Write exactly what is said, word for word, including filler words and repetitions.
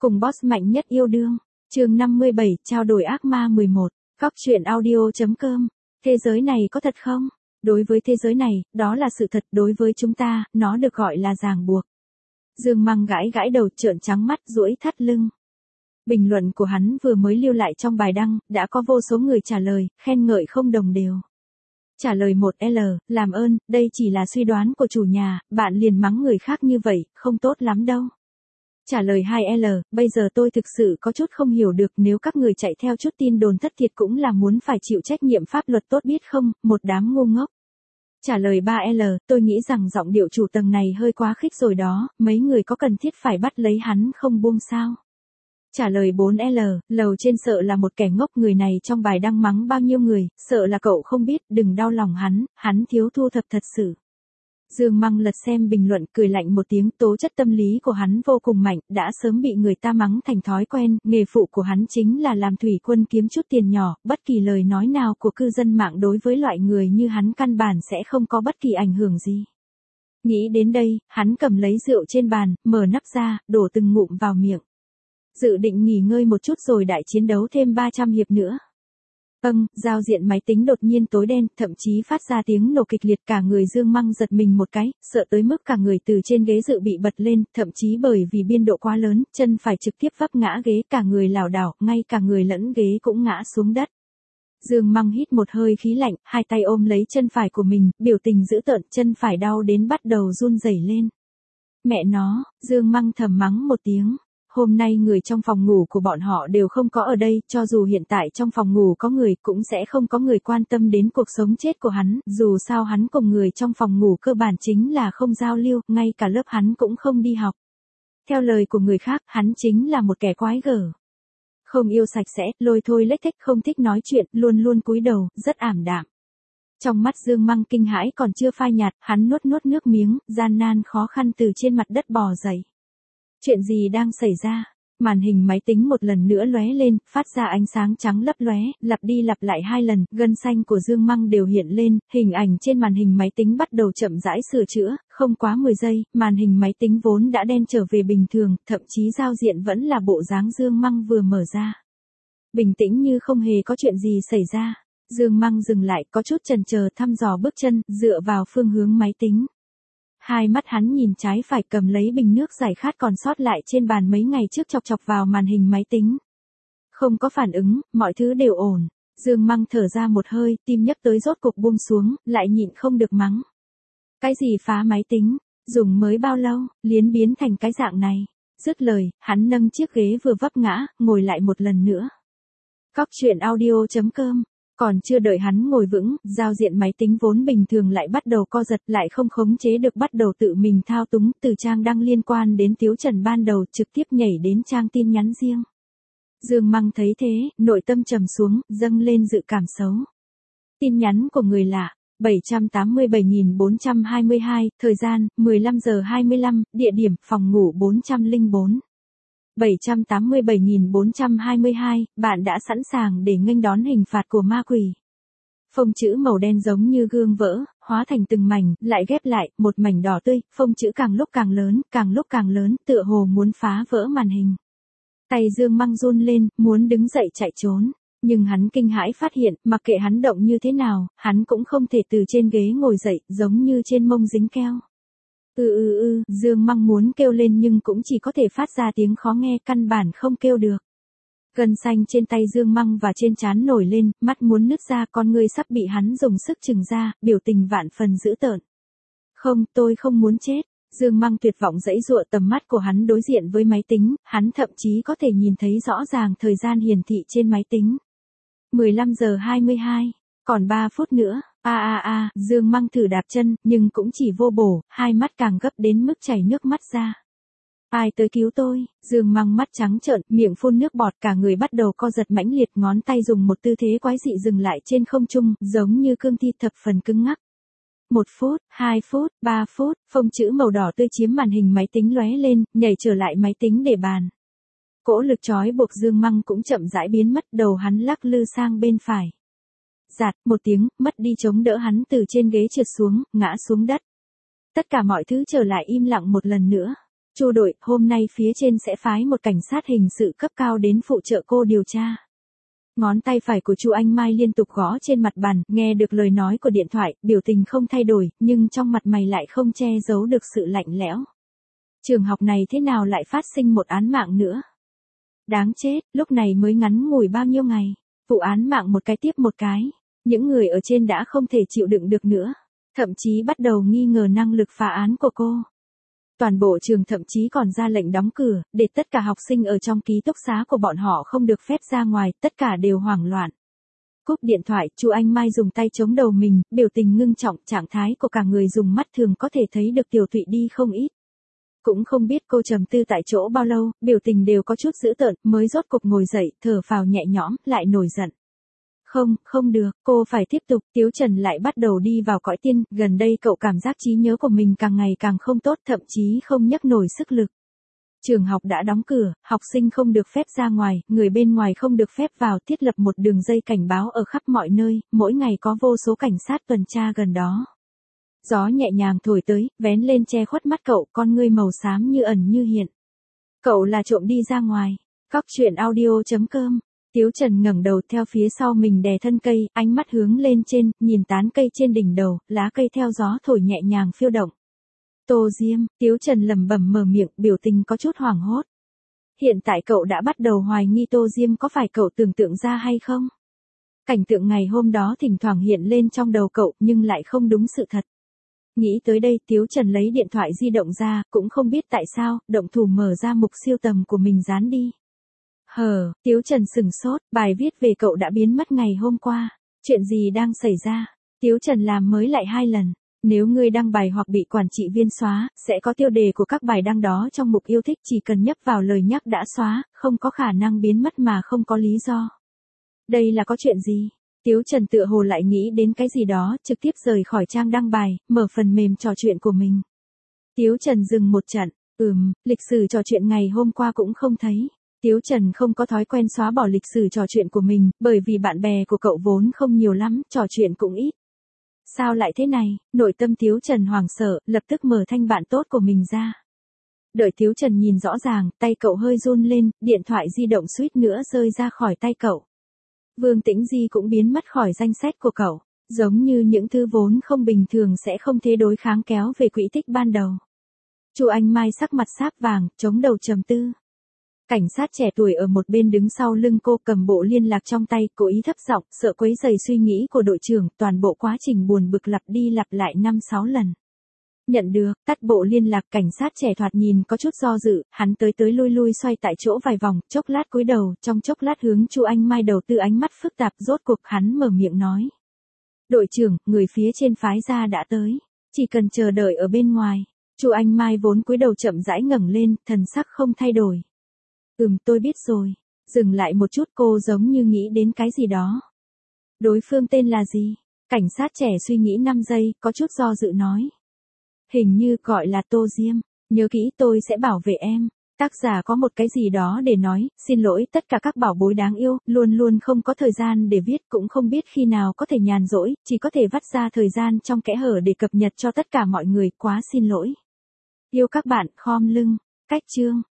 Cùng boss mạnh nhất yêu đương. Chương năm mươi bảy, trao đổi ác ma mười một. Cóc truyện audio chấm com. Thế giới này có thật không? Đối với thế giới này, đó là sự thật, đối với chúng ta, nó được gọi là ràng buộc. Dương Măng gãi gãi đầu, trợn trắng mắt, duỗi thắt lưng. Bình luận của hắn vừa mới lưu lại trong bài đăng, đã có vô số người trả lời, khen ngợi không đồng đều. Trả lời một L, làm ơn, đây chỉ là suy đoán của chủ nhà, bạn liền mắng người khác như vậy, không tốt lắm đâu. Trả lời hai L, bây giờ tôi thực sự có chút không hiểu được, nếu các người chạy theo chút tin đồn thất thiệt cũng là muốn phải chịu trách nhiệm pháp luật tốt biết không, một đám ngu ngốc. Trả lời ba L, tôi nghĩ rằng giọng điệu chủ tầng này hơi quá khích rồi đó, mấy người có cần thiết phải bắt lấy hắn không buông sao. Trả lời bốn L, lầu trên sợ là một kẻ ngốc, người này trong bài đăng mắng bao nhiêu người, sợ là cậu không biết, đừng đau lòng hắn, hắn thiếu thu thập thật sự. Dương Măng lật xem bình luận, cười lạnh một tiếng, tố chất tâm lý của hắn vô cùng mạnh, đã sớm bị người ta mắng thành thói quen, nghề phụ của hắn chính là làm thủy quân kiếm chút tiền nhỏ, bất kỳ lời nói nào của cư dân mạng đối với loại người như hắn căn bản sẽ không có bất kỳ ảnh hưởng gì. Nghĩ đến đây, hắn cầm lấy rượu trên bàn, mở nắp ra, đổ từng ngụm vào miệng. Dự định nghỉ ngơi một chút rồi đại chiến đấu thêm ba trăm hiệp nữa. Âng, giao diện máy tính đột nhiên tối đen, thậm chí phát ra tiếng nổ kịch liệt, cả người Dương Măng giật mình một cái, sợ tới mức cả người từ trên ghế dự bị bật lên, thậm chí bởi vì biên độ quá lớn, chân phải trực tiếp vấp ngã ghế, cả người lảo đảo, ngay cả người lẫn ghế cũng ngã xuống đất. Dương Măng hít một hơi khí lạnh, hai tay ôm lấy chân phải của mình, biểu tình dữ tợn, chân phải đau đến bắt đầu run rẩy lên. Mẹ nó, Dương Măng thầm mắng một tiếng. Hôm nay người trong phòng ngủ của bọn họ đều không có ở đây, cho dù hiện tại trong phòng ngủ có người cũng sẽ không có người quan tâm đến cuộc sống chết của hắn, dù sao hắn cùng người trong phòng ngủ cơ bản chính là không giao lưu, ngay cả lớp hắn cũng không đi học. Theo lời của người khác, hắn chính là một kẻ quái gở. Không yêu sạch sẽ, lôi thôi lếch thếch, không thích nói chuyện, luôn luôn cúi đầu, rất ảm đạm. Trong mắt Dương Măng kinh hãi còn chưa phai nhạt, hắn nuốt nuốt nước miếng, gian nan khó khăn từ trên mặt đất bò dậy. Chuyện gì đang xảy ra? Màn hình máy tính một lần nữa lóe lên, phát ra ánh sáng trắng lấp lóe, lặp đi lặp lại hai lần, gân xanh của Dương Măng đều hiện lên, hình ảnh trên màn hình máy tính bắt đầu chậm rãi sửa chữa, không quá mười giây, màn hình máy tính vốn đã đen trở về bình thường, thậm chí giao diện vẫn là bộ dáng Dương Măng vừa mở ra. Bình tĩnh như không hề có chuyện gì xảy ra. Dương Măng dừng lại, có chút chần chờ thăm dò bước chân, dựa vào phương hướng máy tính. Hai mắt hắn nhìn trái phải, cầm lấy bình nước giải khát còn sót lại trên bàn mấy ngày trước chọc chọc vào màn hình máy tính. Không có phản ứng, mọi thứ đều ổn. Dương Măng thở ra một hơi, tim nhấc tới rốt cục buông xuống, lại nhịn không được mắng. Cái gì phá máy tính? Dùng mới bao lâu, liến biến thành cái dạng này? Dứt lời, hắn nâng chiếc ghế vừa vấp ngã, ngồi lại một lần nữa. Cóc truyện audio chấm com. Còn chưa đợi hắn ngồi vững, giao diện máy tính vốn bình thường lại bắt đầu co giật, lại không khống chế được bắt đầu tự mình thao túng, từ trang đăng liên quan đến Tiếu Trần ban đầu trực tiếp nhảy đến trang tin nhắn riêng. Dương Măng thấy thế, nội tâm trầm xuống, dâng lên dự cảm xấu. Tin nhắn của người lạ, bảy trăm tám mươi bảy nghìn bốn trăm hai mươi hai, thời gian, mười lăm giờ hai mươi lăm, địa điểm, phòng ngủ bốn không bốn. bảy trăm tám mươi bảy nghìn bốn trăm hai mươi hai, bạn đã sẵn sàng để nghênh đón hình phạt của ma quỷ. Phông chữ màu đen giống như gương vỡ, hóa thành từng mảnh, lại ghép lại, một mảnh đỏ tươi, phông chữ càng lúc càng lớn, càng lúc càng lớn, tựa hồ muốn phá vỡ màn hình. Tay Dương Măng run lên, muốn đứng dậy chạy trốn, nhưng hắn kinh hãi phát hiện, mặc kệ hắn động như thế nào, hắn cũng không thể từ trên ghế ngồi dậy, giống như trên mông dính keo. Ừ ừ ừ, Dương Măng muốn kêu lên nhưng cũng chỉ có thể phát ra tiếng khó nghe, căn bản không kêu được. Gân xanh trên tay Dương Măng và trên trán nổi lên, mắt muốn nứt ra, con ngươi sắp bị hắn dùng sức chừng ra, biểu tình vạn phần dữ tợn. Không, tôi không muốn chết. Dương Măng tuyệt vọng giãy giụa, tầm mắt của hắn đối diện với máy tính, hắn thậm chí có thể nhìn thấy rõ ràng thời gian hiển thị trên máy tính. mười lăm giờ hai mươi hai, còn ba phút nữa. A a a, Dương Măng thử đạp chân, nhưng cũng chỉ vô bổ, hai mắt càng gấp đến mức chảy nước mắt ra. Ai tới cứu tôi? Dương Măng mắt trắng trợn, miệng phun nước bọt, cả người bắt đầu co giật mãnh liệt, ngón tay dùng một tư thế quái dị dừng lại trên không trung, giống như cương thi thập phần cứng ngắc. Một phút, hai phút, ba phút, phông chữ màu đỏ tươi chiếm màn hình máy tính lóe lên, nhảy trở lại máy tính để bàn. Cỗ lực trói buộc Dương Măng cũng chậm rãi biến mất, đầu hắn lắc lư sang bên phải. Giạt, một tiếng, mất đi chống đỡ, hắn từ trên ghế trượt xuống, ngã xuống đất. Tất cả mọi thứ trở lại im lặng một lần nữa. Chu đội, hôm nay phía trên sẽ phái một cảnh sát hình sự cấp cao đến phụ trợ cô điều tra. Ngón tay phải của Chu Anh Mai liên tục gõ trên mặt bàn, nghe được lời nói của điện thoại, biểu tình không thay đổi, nhưng trong mặt mày lại không che giấu được sự lạnh lẽo. Trường học này thế nào lại phát sinh một án mạng nữa? Đáng chết, lúc này mới ngắn ngủi bao nhiêu ngày, vụ án mạng một cái tiếp một cái. Những người ở trên đã không thể chịu đựng được nữa, thậm chí bắt đầu nghi ngờ năng lực phá án của cô. Toàn bộ trường thậm chí còn ra lệnh đóng cửa, để tất cả học sinh ở trong ký túc xá của bọn họ không được phép ra ngoài, tất cả đều hoảng loạn. Cúp điện thoại, Chu Anh Mai dùng tay chống đầu mình, biểu tình ngưng trọng, trạng thái của cả người dùng mắt thường có thể thấy được tiểu tụy đi không ít. Cũng không biết cô trầm tư tại chỗ bao lâu, biểu tình đều có chút dữ tợn, mới rốt cục ngồi dậy, thở phào nhẹ nhõm, lại nổi giận. Không, không được, cô phải tiếp tục, Tiếu Trần lại bắt đầu đi vào cõi tiên, gần đây cậu cảm giác trí nhớ của mình càng ngày càng không tốt, thậm chí không nhấc nổi sức lực. Trường học đã đóng cửa, học sinh không được phép ra ngoài, người bên ngoài không được phép vào, thiết lập một đường dây cảnh báo ở khắp mọi nơi, mỗi ngày có vô số cảnh sát tuần tra gần đó. Gió nhẹ nhàng thổi tới, vén lên che khuất mắt cậu, con ngươi màu xám như ẩn như hiện. Cậu là trộm đi ra ngoài. Cóc truyện audio chấm com. Tiếu Trần ngẩng đầu theo phía sau mình đè thân cây, ánh mắt hướng lên trên, nhìn tán cây trên đỉnh đầu, lá cây theo gió thổi nhẹ nhàng phiêu động. Tô Diêm, Tiếu Trần lẩm bẩm mở miệng, biểu tình có chút hoảng hốt. Hiện tại cậu đã bắt đầu hoài nghi Tô Diêm có phải cậu tưởng tượng ra hay không? Cảnh tượng ngày hôm đó thỉnh thoảng hiện lên trong đầu cậu, nhưng lại không đúng sự thật. Nghĩ tới đây, Tiếu Trần lấy điện thoại di động ra, cũng không biết tại sao, động thủ mở ra mục siêu tầm của mình dán đi. Hờ, Tiếu Trần sừng sốt, bài viết về cậu đã biến mất ngày hôm qua. Chuyện gì đang xảy ra? Tiếu Trần làm mới lại hai lần. Nếu ngươi đăng bài hoặc bị quản trị viên xóa, sẽ có tiêu đề của các bài đăng đó trong mục yêu thích, chỉ cần nhấp vào lời nhắc đã xóa, không có khả năng biến mất mà không có lý do. Đây là có chuyện gì? Tiếu Trần tựa hồ lại nghĩ đến cái gì đó, trực tiếp rời khỏi trang đăng bài, mở phần mềm trò chuyện của mình. Tiếu Trần dừng một trận, ừm, lịch sử trò chuyện ngày hôm qua cũng không thấy. Tiếu Trần không có thói quen xóa bỏ lịch sử trò chuyện của mình, bởi vì bạn bè của cậu vốn không nhiều lắm, trò chuyện cũng ít. Sao lại thế này? Nội tâm Tiếu Trần hoảng sợ, lập tức mở thanh bạn tốt của mình ra. Đợi Tiếu Trần nhìn rõ ràng, tay cậu hơi run lên, điện thoại di động suýt nữa rơi ra khỏi tay cậu. Vương Tĩnh Di cũng biến mất khỏi danh sách của cậu, giống như những thứ vốn không bình thường sẽ không thế đối kháng kéo về quỹ tích ban đầu. Chu Anh Mai sắc mặt sáp vàng, chống đầu trầm tư. Cảnh sát trẻ tuổi ở một bên đứng sau lưng cô, cầm bộ liên lạc trong tay, cố ý thấp giọng, sợ quấy rầy suy nghĩ của đội trưởng, toàn bộ quá trình buồn bực lặp đi lặp lại năm sáu lần. Nhận được, tắt bộ liên lạc, cảnh sát trẻ thoạt nhìn có chút do dự, hắn tới tới lui lui xoay tại chỗ vài vòng, chốc lát cúi đầu, trong chốc lát hướng Chu Anh Mai đầu tư ánh mắt phức tạp, rốt cuộc hắn mở miệng nói. Đội trưởng, người phía trên phái ra đã tới, chỉ cần chờ đợi ở bên ngoài. Chu Anh Mai vốn cúi đầu chậm rãi ngẩng lên, thần sắc không thay đổi. Ừm, tôi biết rồi. Dừng lại một chút, cô giống như nghĩ đến cái gì đó. Đối phương tên là gì? Cảnh sát trẻ suy nghĩ năm giây, có chút do dự nói. Hình như gọi là Tô Diêm. Nhớ kỹ, tôi sẽ bảo vệ em. Tác giả có một cái gì đó để nói, xin lỗi tất cả các bảo bối đáng yêu, luôn luôn không có thời gian để viết, cũng không biết khi nào có thể nhàn rỗi, chỉ có thể vắt ra thời gian trong kẽ hở để cập nhật cho tất cả mọi người, quá xin lỗi. Yêu các bạn, khom lưng. Cách chương.